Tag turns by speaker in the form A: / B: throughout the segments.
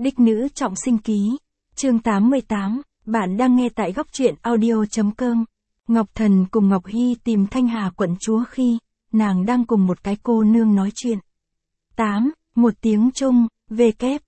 A: Đích nữ trọng sinh ký. Chương 88, bạn đang nghe tại góc truyện audio.com. Ngọc Thần cùng Ngọc Hy tìm Thanh Hà quận chúa khi nàng đang cùng một cái cô nương nói chuyện. 8. Một tiếng Trung, V kép,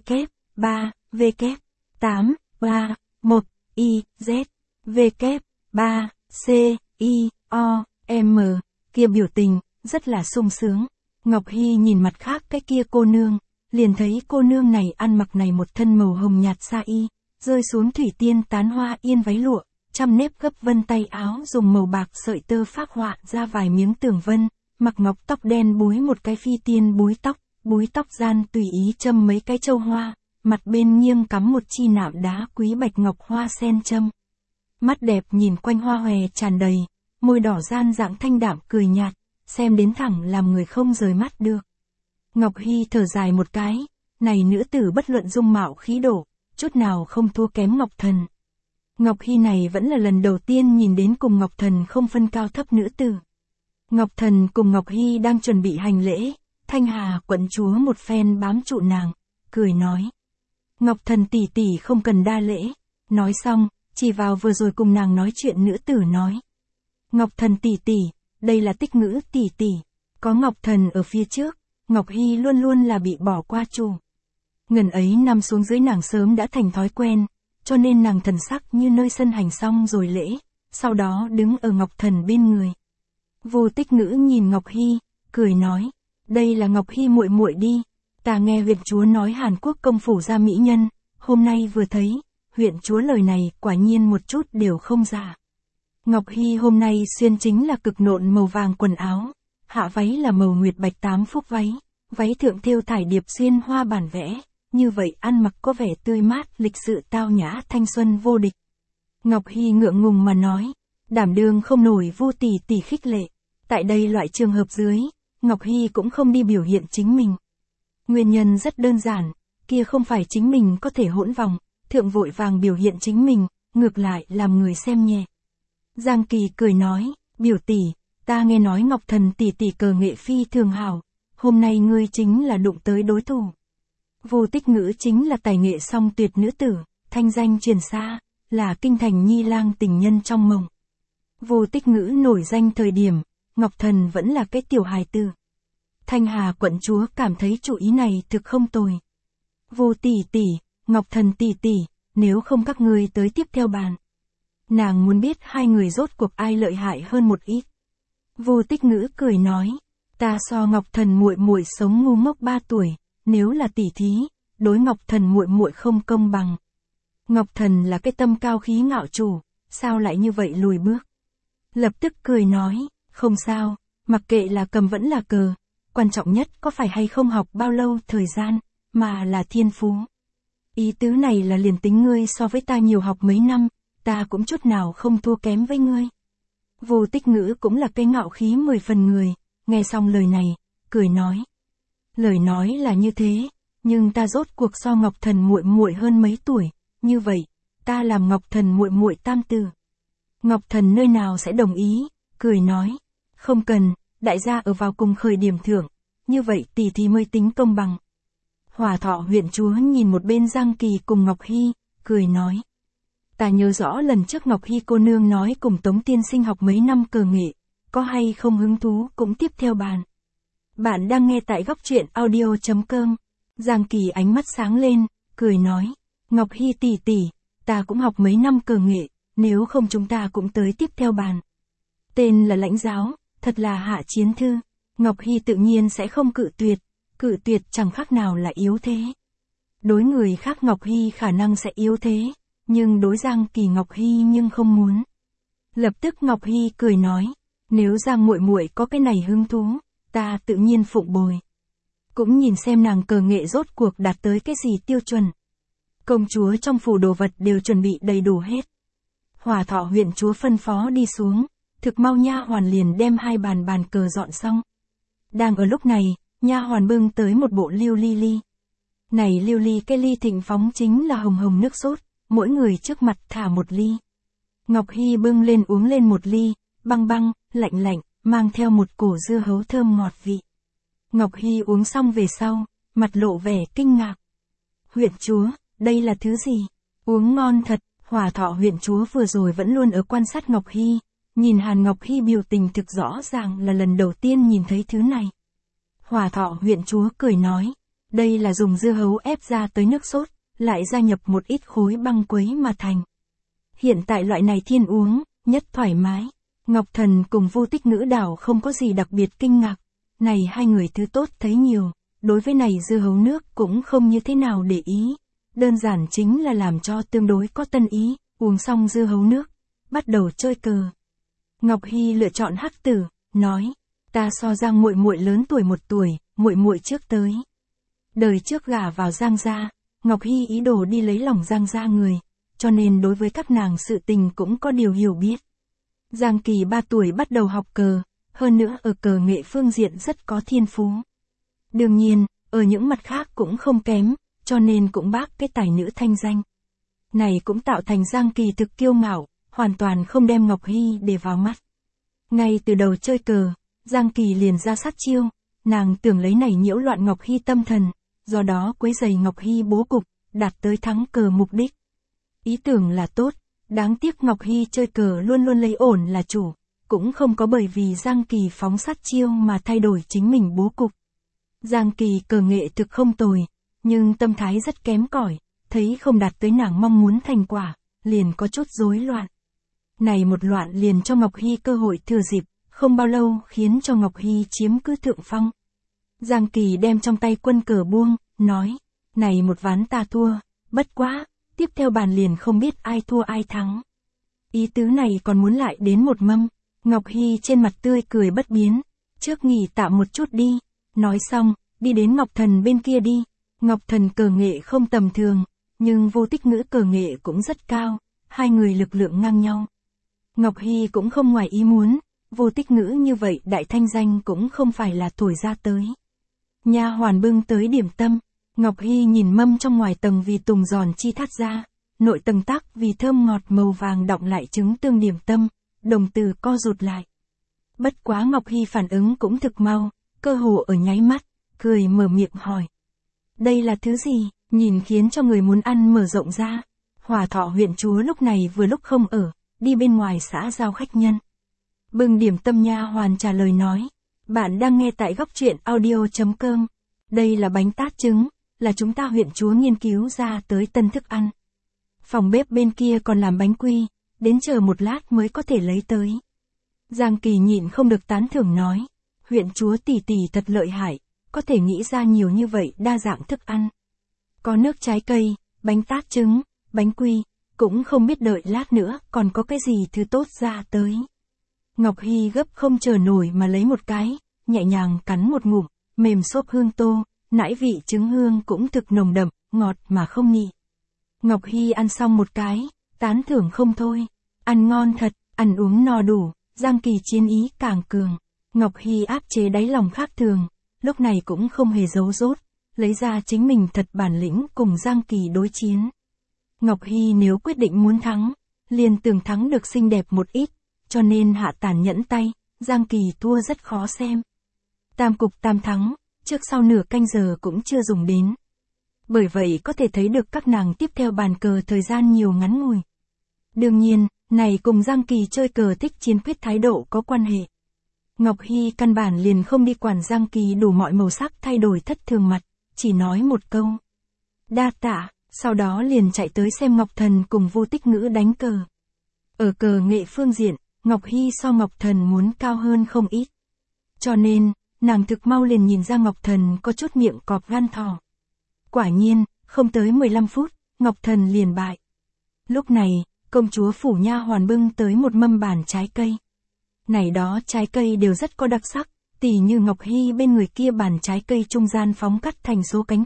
A: 3, V kép, 8, 3, 1, I, Z, V kép, 3, C, I, O, M, kia biểu tình, rất là sung sướng. Ngọc Hy nhìn mặt khác cái kia cô nương, liền thấy cô nương này ăn mặc này một thân màu hồng nhạt sa y, rơi xuống thủy tiên tán hoa yên váy lụa, trăm nếp gấp vân tay áo dùng màu bạc sợi tơ phác họa ra vài miếng tường vân, mặc ngọc tóc đen búi một cái phi tiên búi tóc gian tùy ý châm mấy cái châu hoa, mặt bên nghiêng cắm một chi nạm đá quý bạch ngọc hoa sen châm. Mắt đẹp nhìn quanh hoa hòe tràn đầy, môi đỏ gian dạng thanh đạm cười nhạt, xem đến thẳng làm người không rời mắt được. Ngọc Hy thở dài một cái, này nữ tử bất luận dung mạo khí độ, chút nào không thua kém Ngọc Thần. Ngọc Hy này vẫn là lần đầu tiên nhìn đến cùng Ngọc Thần không phân cao thấp nữ tử. Ngọc Thần cùng Ngọc Hy đang chuẩn bị hành lễ, Thanh Hà quận chúa một phen bám trụ nàng, cười nói. Ngọc Thần tỷ tỷ không cần đa lễ, nói xong, chỉ vào vừa rồi cùng nàng nói chuyện nữ tử nói. Ngọc Thần tỷ tỷ, đây là Tích Ngữ tỷ tỷ, có Ngọc Thần ở phía trước, Ngọc Hy luôn luôn là bị bỏ qua chủ. Ngần ấy năm xuống dưới nàng sớm đã thành thói quen, cho nên nàng thần sắc như nơi sân hành xong rồi lễ, sau đó đứng ở Ngọc Thần bên người. Vô Tích Ngữ nhìn Ngọc Hy, cười nói, đây là Ngọc Hy muội muội đi, ta nghe huyện chúa nói Hàn Quốc công phủ ra mỹ nhân, hôm nay vừa thấy, huyện chúa lời này quả nhiên một chút đều không giả. Ngọc Hy hôm nay xuyên chính là cực nộn màu vàng quần áo, hạ váy là màu nguyệt bạch tám phúc váy thượng thêu thải điệp xuyên hoa bản vẽ, như vậy ăn mặc có vẻ tươi mát, lịch sự tao nhã, thanh xuân vô địch. Ngọc Hy ngượng ngùng mà nói, đảm đương không nổi Vu tỷ tỷ khích lệ, tại đây loại trường hợp dưới, Ngọc Hy cũng không đi biểu hiện chính mình. Nguyên nhân rất đơn giản, kia không phải chính mình có thể hỗn vòng, thượng vội vàng biểu hiện chính mình, ngược lại làm người xem nhẹ. Giang Kỳ cười nói, biểu tỷ, ta nghe nói Ngọc Thần tỷ tỷ cờ nghệ phi thường hảo, hôm nay ngươi chính là đụng tới đối thủ. Vô Tích Ngữ chính là tài nghệ song tuyệt nữ tử, thanh danh truyền xa, là kinh thành nhi lang tình nhân trong mộng. Vô Tích Ngữ nổi danh thời điểm, Ngọc Thần vẫn là cái tiểu hài tử. Thanh Hà quận chúa cảm thấy chủ ý này thực không tồi. Vô tỷ tỷ, Ngọc Thần tỷ tỷ, nếu không các ngươi tới tiếp theo bàn. Nàng muốn biết hai người rốt cuộc ai lợi hại hơn một ít. Vô Tích Ngữ cười nói, ta so Ngọc Thần muội muội sống ngu ngốc 3 tuổi, nếu là tỷ thí, đối Ngọc Thần muội muội không công bằng. Ngọc Thần là cái tâm cao khí ngạo chủ, sao lại như vậy lùi bước. Lập tức cười nói, không sao, mặc kệ là cầm vẫn là cờ, quan trọng nhất có phải hay không học bao lâu thời gian, mà là thiên phú. Ý tứ này là liền tính ngươi so với ta nhiều học mấy năm, ta cũng chút nào không thua kém với ngươi. Vô Tích Ngữ cũng là cái ngạo khí 10 phần người, nghe xong lời này, cười nói. Lời nói là như thế, nhưng ta rốt cuộc so Ngọc Thần muội muội hơn mấy tuổi, như vậy, ta làm Ngọc Thần muội muội tam tử. Ngọc Thần nơi nào sẽ đồng ý, cười nói, không cần, đại gia ở vào cùng khởi điểm thưởng, như vậy tỷ thì mới tính công bằng. Hòa Thọ huyện chúa nhìn một bên Giang Kỳ cùng Ngọc Hy, cười nói. Ta nhớ rõ lần trước Ngọc Hy cô nương nói cùng Tống tiên sinh học mấy năm cờ nghệ, có hay không hứng thú cũng tiếp theo bàn. Bạn đang nghe tại góc truyện audio.com. Giang Kỳ ánh mắt sáng lên, cười nói, Ngọc Hy tỷ tỷ, ta cũng học mấy năm cờ nghệ, nếu không chúng ta cũng tới tiếp theo bàn. Tên là lãnh giáo, thật là hạ chiến thư, Ngọc Hy tự nhiên sẽ không cự tuyệt chẳng khác nào là yếu thế. Đối người khác Ngọc Hy khả năng sẽ yếu thế, nhưng đối Giang Kỳ Ngọc Hy nhưng không muốn. Lập tức Ngọc Hy cười nói, nếu Giang muội muội có cái này hứng thú, ta tự nhiên phụng bồi. Cũng nhìn xem nàng cờ nghệ rốt cuộc đạt tới cái gì tiêu chuẩn. Công chúa trong phủ đồ vật đều chuẩn bị đầy đủ hết. Hòa Thọ huyện chúa phân phó đi xuống, thực mau nha hoàn liền đem 2 bàn cờ dọn xong. Đang ở lúc này, nha hoàn bưng tới một bộ liêu ly. Này liêu ly cái ly thịnh phóng chính là hồng hồng nước sốt, mỗi người trước mặt thả một ly. Ngọc Hy bưng lên uống lên một ly, băng, lạnh, mang theo một cổ dưa hấu thơm ngọt vị. Ngọc Hy uống xong về sau, mặt lộ vẻ kinh ngạc. huyện chúa, đây là thứ gì? Uống ngon thật, Hòa Thọ huyện chúa vừa rồi vẫn luôn ở quan sát Ngọc Hy, nhìn Hàn Ngọc Hy biểu tình thực rõ ràng là lần đầu tiên nhìn thấy thứ này. Hòa Thọ huyện chúa cười nói, đây là dùng dưa hấu ép ra tới nước sốt, lại gia nhập một ít khối băng quấy mà thành. Hiện tại loại này thiên uống, nhất thoải mái. Ngọc Thần cùng Vô Tích Ngữ đảo không có gì đặc biệt kinh ngạc. Này hai người thứ tốt thấy nhiều, đối với này dưa hấu nước cũng không như thế nào để ý. Đơn giản chính là làm cho tương đối có tân ý, uống xong dưa hấu nước, bắt đầu chơi cờ. Ngọc Hy lựa chọn hắc tử, nói, ta so Giang muội muội lớn tuổi 1 tuổi, muội muội trước tới. Đời trước gả vào Giang gia, Ngọc Hy ý đồ đi lấy lòng Giang gia người, cho nên đối với các nàng sự tình cũng có điều hiểu biết. Giang Kỳ 3 tuổi bắt đầu học cờ, hơn nữa ở cờ nghệ phương diện rất có thiên phú. Đương nhiên, ở những mặt khác cũng không kém, cho nên cũng bác cái tài nữ thanh danh. Này cũng tạo thành Giang Kỳ thực kiêu ngạo, hoàn toàn không đem Ngọc Hy để vào mắt. Ngay từ đầu chơi cờ, Giang Kỳ liền ra sát chiêu, nàng tưởng lấy này nhiễu loạn Ngọc Hy tâm thần, do đó quấy rầy Ngọc Hy bố cục, đạt tới thắng cờ mục đích. Ý tưởng là tốt, đáng tiếc Ngọc Hy chơi cờ luôn luôn lấy ổn là chủ, cũng không có bởi vì Giang Kỳ phóng sát chiêu mà thay đổi chính mình bố cục. Giang Kỳ cờ nghệ thực không tồi, nhưng tâm thái rất kém cỏi, thấy không đạt tới nàng mong muốn thành quả, liền có chút rối loạn. Này một loạn liền cho Ngọc Hy cơ hội thừa dịp, không bao lâu khiến cho Ngọc Hy chiếm cứ thượng phong. Giang Kỳ đem trong tay quân cờ buông, nói, này một ván ta thua, bất quá, tiếp theo bàn liền không biết ai thua ai thắng. Ý tứ này còn muốn lại đến một mâm, Ngọc Hy trên mặt tươi cười bất biến, trước nghỉ tạm một chút đi, nói xong, đi đến Ngọc Thần bên kia đi. Ngọc Thần cờ nghệ không tầm thường, nhưng Vô Tích Ngữ cờ nghệ cũng rất cao, hai người lực lượng ngang nhau. Ngọc Hy cũng không ngoài ý muốn, Vô Tích Ngữ như vậy đại thanh danh cũng không phải là thổi ra tới. Nha hoàn bưng tới điểm tâm, Ngọc Hy nhìn mâm trong ngoài tầng vì tùng giòn chi thắt ra, nội tầng tắc vì thơm ngọt màu vàng đọng lại trứng tương điểm tâm, đồng từ co rụt lại. Bất quá Ngọc Hy phản ứng cũng thực mau, cơ hồ ở nháy mắt, cười mở miệng hỏi. Đây là thứ gì, nhìn khiến cho người muốn ăn mở rộng ra. Hòa Thọ huyện chúa lúc này vừa lúc không ở, đi bên ngoài xã giao khách nhân. Bưng điểm tâm nha hoàn trả lời nói, bạn đang nghe tại góc truyện audio.com. Đây là bánh tát trứng, là chúng ta huyện chúa nghiên cứu ra tới tân thức ăn. Phòng bếp bên kia còn làm bánh quy, đến chờ một lát mới có thể lấy tới. Giang Kỳ nhịn không được tán thưởng nói, huyện chúa tỷ tỷ thật lợi hại, có thể nghĩ ra nhiều như vậy đa dạng thức ăn. Có nước trái cây, bánh tát trứng, bánh quy, cũng không biết đợi lát nữa còn có cái gì thứ tốt ra tới. Ngọc Hy gấp không chờ nổi mà lấy một cái, nhẹ nhàng cắn một ngụm, mềm xốp hương tô, nãi vị trứng hương cũng thực nồng đậm, ngọt mà không nhị. Ngọc Hy ăn xong một cái, tán thưởng không thôi, ăn ngon thật, ăn uống no đủ, Giang Kỳ chiến ý càng cường. Ngọc Hy áp chế đáy lòng khác thường, lúc này cũng không hề giấu dốt, lấy ra chính mình thật bản lĩnh cùng Giang Kỳ đối chiến. Ngọc Hy nếu quyết định muốn thắng, liền tưởng thắng được xinh đẹp một ít, cho nên hạ tàn nhẫn tay, Giang Kỳ thua rất khó xem. Tam cục tam thắng, trước sau nửa canh giờ cũng chưa dùng đến. Bởi vậy có thể thấy được các nàng tiếp theo bàn cờ thời gian nhiều ngắn ngủi. Đương nhiên, này cùng Giang Kỳ chơi cờ thích chiến quyết thái độ có quan hệ. Ngọc Hy căn bản liền không đi quản Giang Kỳ đủ mọi màu sắc thay đổi thất thường mặt, chỉ nói một câu. Đa tạ, sau đó liền chạy tới xem Ngọc Thần cùng Vô Tích Ngữ đánh cờ. Ở cờ nghệ phương diện, Ngọc Hy so Ngọc Thần muốn cao hơn không ít. Cho nên, nàng thực mau liền nhìn ra Ngọc Thần có chút miệng cọp gan thỏ. Quả nhiên, không tới 15 phút, Ngọc Thần liền bại. Lúc này, công chúa phủ nha hoàn bưng tới một mâm bàn trái cây. Này đó trái cây đều rất có đặc sắc, tỉ như Ngọc Hy bên người kia bàn trái cây trung gian phóng cắt thành số cánh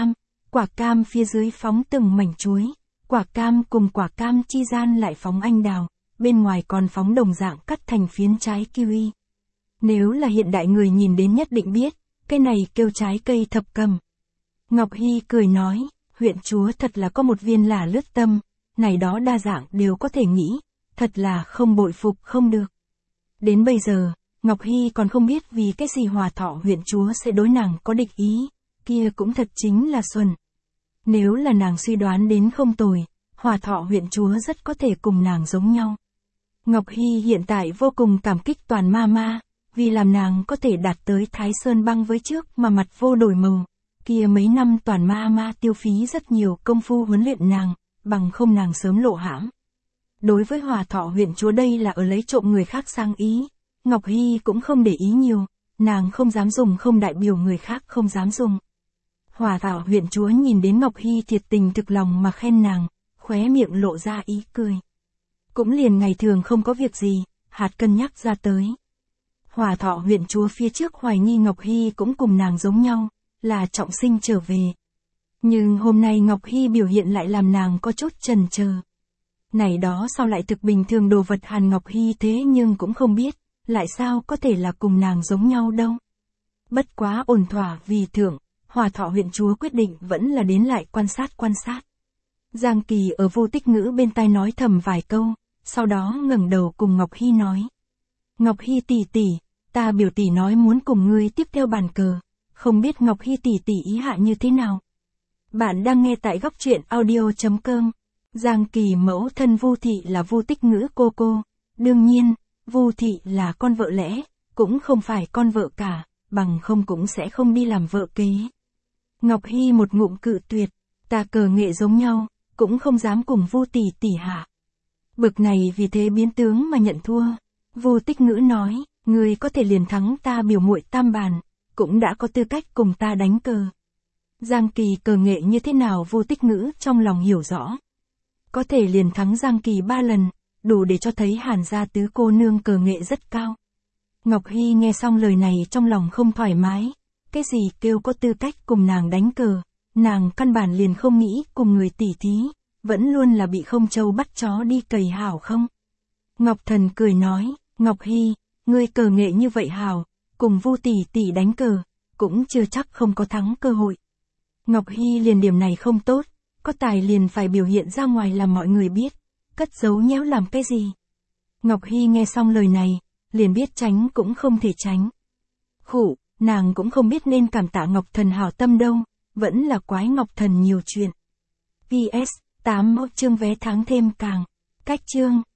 A: quả cam phía dưới phóng từng mảnh chuối, quả cam cùng quả cam chi gian lại phóng anh đào, bên ngoài còn phóng đồng dạng cắt thành phiến trái kiwi. Nếu là hiện đại người nhìn đến nhất định biết, cái này kêu trái cây thập cầm. Ngọc Hy cười nói, huyện chúa thật là có một viên là lướt tâm, này đó đa dạng đều có thể nghĩ, thật là không bội phục không được. Đến bây giờ, Ngọc Hy còn không biết vì cái gì Hòa Thọ huyện chúa sẽ đối nàng có địch ý, kia cũng thật chính là xuẩn. Nếu là nàng suy đoán đến không tồi, Hòa Thọ huyện chúa rất có thể cùng nàng giống nhau. Ngọc Hy hiện tại vô cùng cảm kích Toàn Mama, vì làm nàng có thể đạt tới Thái Sơn băng với trước mà mặt vô đổi màu. Kia mấy năm Toàn Mama tiêu phí rất nhiều công phu huấn luyện nàng, bằng không nàng sớm lộ hãm. Đối với Hòa Thọ huyện chúa đây là ở lấy trộm người khác sang ý, Ngọc Hy cũng không để ý nhiều, nàng không dám dùng không đại biểu người khác không dám dùng. Hòa Thọ huyện chúa nhìn đến Ngọc Hy thiệt tình thực lòng mà khen nàng, khóe miệng lộ ra ý cười. Cũng liền ngày thường không có việc gì, hạt cân nhắc ra tới. Hòa Thọ huyện chúa phía trước hoài nghi Ngọc Hy cũng cùng nàng giống nhau, là trọng sinh trở về. Nhưng hôm nay Ngọc Hy biểu hiện lại làm nàng có chút chần chờ. Này đó sao lại thực bình thường đồ vật Hàn Ngọc Hy thế nhưng cũng không biết, lại sao có thể là cùng nàng giống nhau đâu. Bất quá ổn thỏa vì thưởng, Hòa Thọ huyện chúa quyết định vẫn là đến lại quan sát. Giang Kỳ ở Vô Tích Ngữ bên tai nói thầm vài câu, sau đó ngẩng đầu cùng Ngọc Hy nói. Ngọc Hy tỷ tỷ, ta biểu tỷ nói muốn cùng ngươi tiếp theo bàn cờ, không biết Ngọc Hy tỷ tỷ ý hạ như thế nào. Bạn đang nghe tại góc truyện audio.com. Giang Kỳ mẫu thân Vu Thị là Vô Tích Ngữ cô. Đương nhiên, Vu Thị là con vợ lẽ, cũng không phải con vợ cả, bằng không cũng sẽ không đi làm vợ kế. Ngọc Hy một ngụm cự tuyệt, ta cờ nghệ giống nhau, cũng không dám cùng Vu tỷ tỷ hạ. Bực này vì thế biến tướng mà nhận thua. Vô Tích Ngữ nói, ngươi có thể liền thắng ta biểu muội tam bàn, cũng đã có tư cách cùng ta đánh cờ. Giang Kỳ cờ nghệ như thế nào Vô Tích Ngữ trong lòng hiểu rõ. Có thể liền thắng Giang Kỳ 3 lần, đủ để cho thấy Hàn gia tứ cô nương cờ nghệ rất cao. Ngọc Hy nghe xong lời này trong lòng không thoải mái, cái gì kêu có tư cách cùng nàng đánh cờ, nàng căn bản liền không nghĩ cùng người tỉ thí, vẫn luôn là bị không châu bắt chó đi cày hảo không. Ngọc Thần cười nói, Ngọc Hy, ngươi cờ nghệ như vậy hảo, cùng Vu tỷ tỷ đánh cờ, cũng chưa chắc không có thắng cơ hội. Ngọc Hy liền điểm này không tốt, có tài liền phải biểu hiện ra ngoài làm mọi người biết, cất giấu nhéo làm cái gì. Ngọc Hy nghe xong lời này, liền biết tránh cũng không thể tránh. Khụ, nàng cũng không biết nên cảm tạ Ngọc Thần hảo tâm đâu, vẫn là quái Ngọc Thần nhiều chuyện. PS, 8 chương vé tháng thêm càng. Cách chương.